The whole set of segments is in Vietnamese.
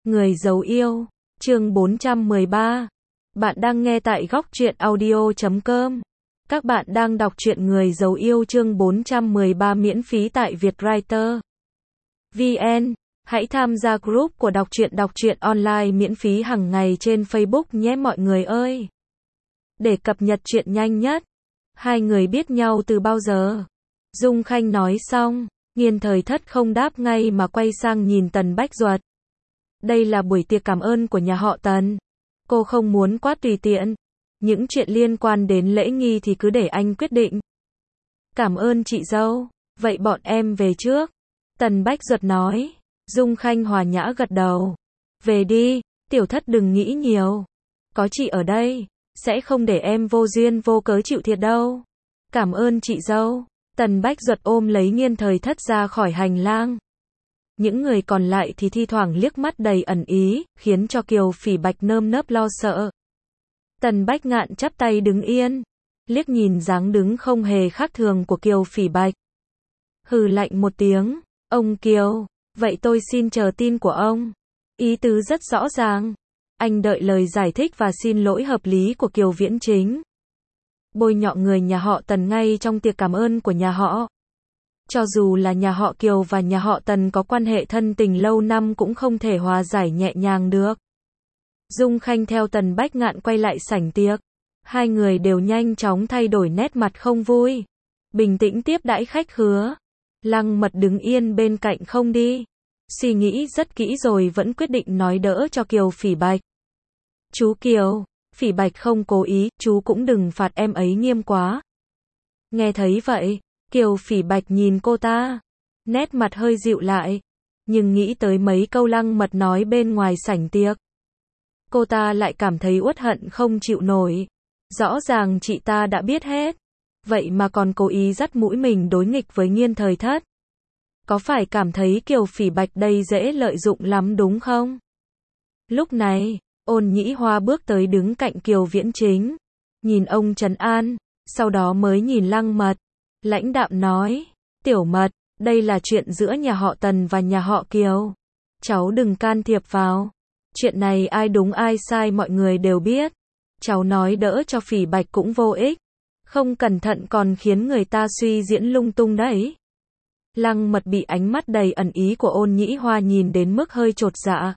Người giấu yêu, chương 413. Bạn đang nghe tại góc truyện audio.com. Các bạn đang đọc truyện Người giấu yêu chương 413 miễn phí tại Vietwriter VN. Hãy tham gia group của đọc truyện online miễn phí hàng ngày trên Facebook nhé mọi người ơi. Để cập nhật truyện nhanh nhất. Hai người biết nhau từ bao giờ? Dung Khanh nói xong, Nghiên Thời Thất không đáp ngay mà quay sang nhìn Tần Bách Duật. Đây là buổi tiệc cảm ơn của nhà họ Tần. Cô không muốn quá tùy tiện. Những chuyện liên quan đến lễ nghi thì cứ để anh quyết định. Cảm ơn chị dâu. Vậy bọn em về trước. Tần Bách Duật nói. Dung Khanh hòa nhã gật đầu. Về đi, Tiểu Thất đừng nghĩ nhiều. Có chị ở đây, sẽ không để em vô duyên vô cớ chịu thiệt đâu. Cảm ơn chị dâu. Tần Bách Duật ôm lấy Nghiên Thời Thất ra khỏi hành lang. Những người còn lại thì thi thoảng liếc mắt đầy ẩn ý, khiến cho Kiều Phỉ Bạch nơm nớp lo sợ. Tần Bách Ngạn chắp tay đứng yên, liếc nhìn dáng đứng không hề khác thường của Kiều Phỉ Bạch. Hừ lạnh một tiếng, ông Kiều, vậy tôi xin chờ tin của ông. Ý tứ rất rõ ràng. Anh đợi lời giải thích và xin lỗi hợp lý của Kiều Viễn Chính. Bôi nhọ người nhà họ Tần ngay trong tiệc cảm ơn của nhà họ. Cho dù là nhà họ Kiều và nhà họ Tần có quan hệ thân tình lâu năm cũng không thể hòa giải nhẹ nhàng được. Dung Khanh theo Tần Bách Ngạn quay lại sảnh tiệc. Hai người đều nhanh chóng thay đổi nét mặt không vui. Bình tĩnh tiếp đãi khách khứa. Lăng Mật đứng yên bên cạnh không đi. Suy nghĩ rất kỹ rồi vẫn quyết định nói đỡ cho Kiều Phỉ Bạch. Chú Kiều, Phỉ Bạch không cố ý, chú cũng đừng phạt em ấy nghiêm quá. Nghe thấy vậy, Kiều Phỉ Bạch nhìn cô ta, nét mặt hơi dịu lại, nhưng nghĩ tới mấy câu Lăng Mật nói bên ngoài sảnh tiệc. Cô ta lại cảm thấy uất hận không chịu nổi. Rõ ràng chị ta đã biết hết, vậy mà còn cố ý dắt mũi mình đối nghịch với Nghiên Thời Thất. Có phải cảm thấy Kiều Phỉ Bạch đây dễ lợi dụng lắm đúng không? Lúc này, Ôn Nhĩ Hoa bước tới đứng cạnh Kiều Viễn Chính, nhìn ông trấn an, sau đó mới nhìn Lăng Mật. Lãnh đạm nói, Tiểu Mật, đây là chuyện giữa nhà họ Tần và nhà họ Kiều. Cháu đừng can thiệp vào. Chuyện này ai đúng ai sai mọi người đều biết. Cháu nói đỡ cho Phỉ Bạch cũng vô ích. Không cẩn thận còn khiến người ta suy diễn lung tung đấy. Lăng Mật bị ánh mắt đầy ẩn ý của Ôn Nhĩ Hoa nhìn đến mức hơi chột dạ.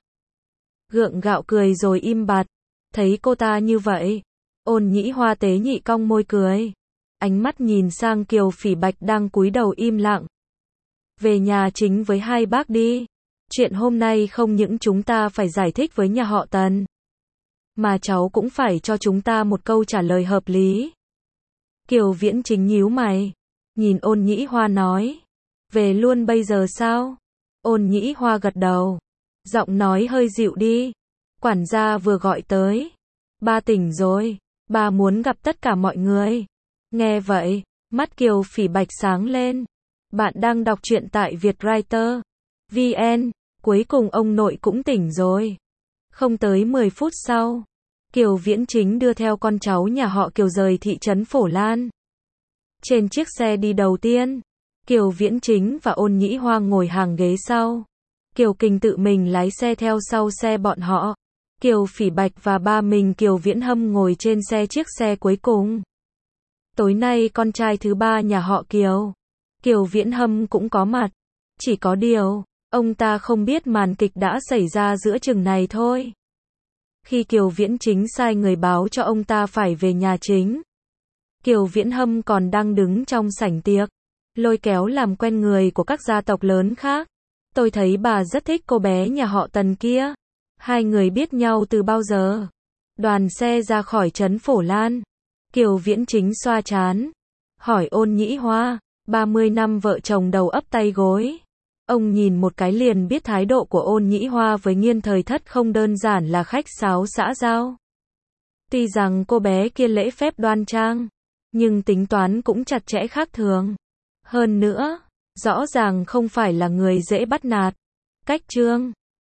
Gượng gạo cười rồi im bặt. Thấy cô ta như vậy, Ôn Nhĩ Hoa tế nhị cong môi cười. Ánh mắt nhìn sang Kiều Phỉ Bạch đang cúi đầu im lặng. Về nhà chính với hai bác đi. Chuyện hôm nay không những chúng ta phải giải thích với nhà họ Tần, mà cháu cũng phải cho chúng ta một câu trả lời hợp lý. Kiều Viễn Chính nhíu mày, nhìn Ôn Nhĩ Hoa nói. Về luôn bây giờ sao? Ôn Nhĩ Hoa gật đầu. Giọng nói hơi dịu đi. Quản gia vừa gọi tới. Ba tỉnh rồi. Ba muốn gặp tất cả mọi người. Nghe vậy, mắt Kiều Phỉ Bạch sáng lên. Bạn đang đọc truyện tại Vietwriter VN. Cuối cùng ông nội cũng tỉnh rồi. Không tới 10 phút sau, Kiều Viễn Chính đưa theo con cháu nhà họ Kiều rời thị trấn Phổ Lan. Trên chiếc xe đi đầu tiên, Kiều Viễn Chính và Ôn Nhĩ Hoa ngồi hàng ghế sau. Kiều Kình tự mình lái xe theo sau xe bọn họ. Kiều Phỉ Bạch và ba mình Kiều Viễn Hâm ngồi trên chiếc xe cuối cùng. Tối nay con trai thứ ba nhà họ Kiều, Kiều Viễn Hâm cũng có mặt. Chỉ có điều, ông ta không biết màn kịch đã xảy ra giữa chừng này thôi. Khi Kiều Viễn Chính sai người báo cho ông ta phải về nhà chính, Kiều Viễn Hâm còn đang đứng trong sảnh tiệc, lôi kéo làm quen người của các gia tộc lớn khác. Tôi thấy bà rất thích cô bé nhà họ Tần kia. Hai người biết nhau từ bao giờ? Đoàn xe ra khỏi trấn Phổ Lan. Kiều Viễn Chính xoa trán, hỏi Ôn Nhĩ Hoa. 30 năm vợ chồng đầu ấp tay gối. Ông nhìn một cái liền biết thái độ của Ôn Nhĩ Hoa với Nghiên Thời Thất không đơn giản là khách sáo xã giao. Tuy rằng cô bé kia lễ phép đoan trang, nhưng tính toán cũng chặt chẽ khác thường. Hơn nữa, rõ ràng không phải là người dễ bắt nạt. Cách trương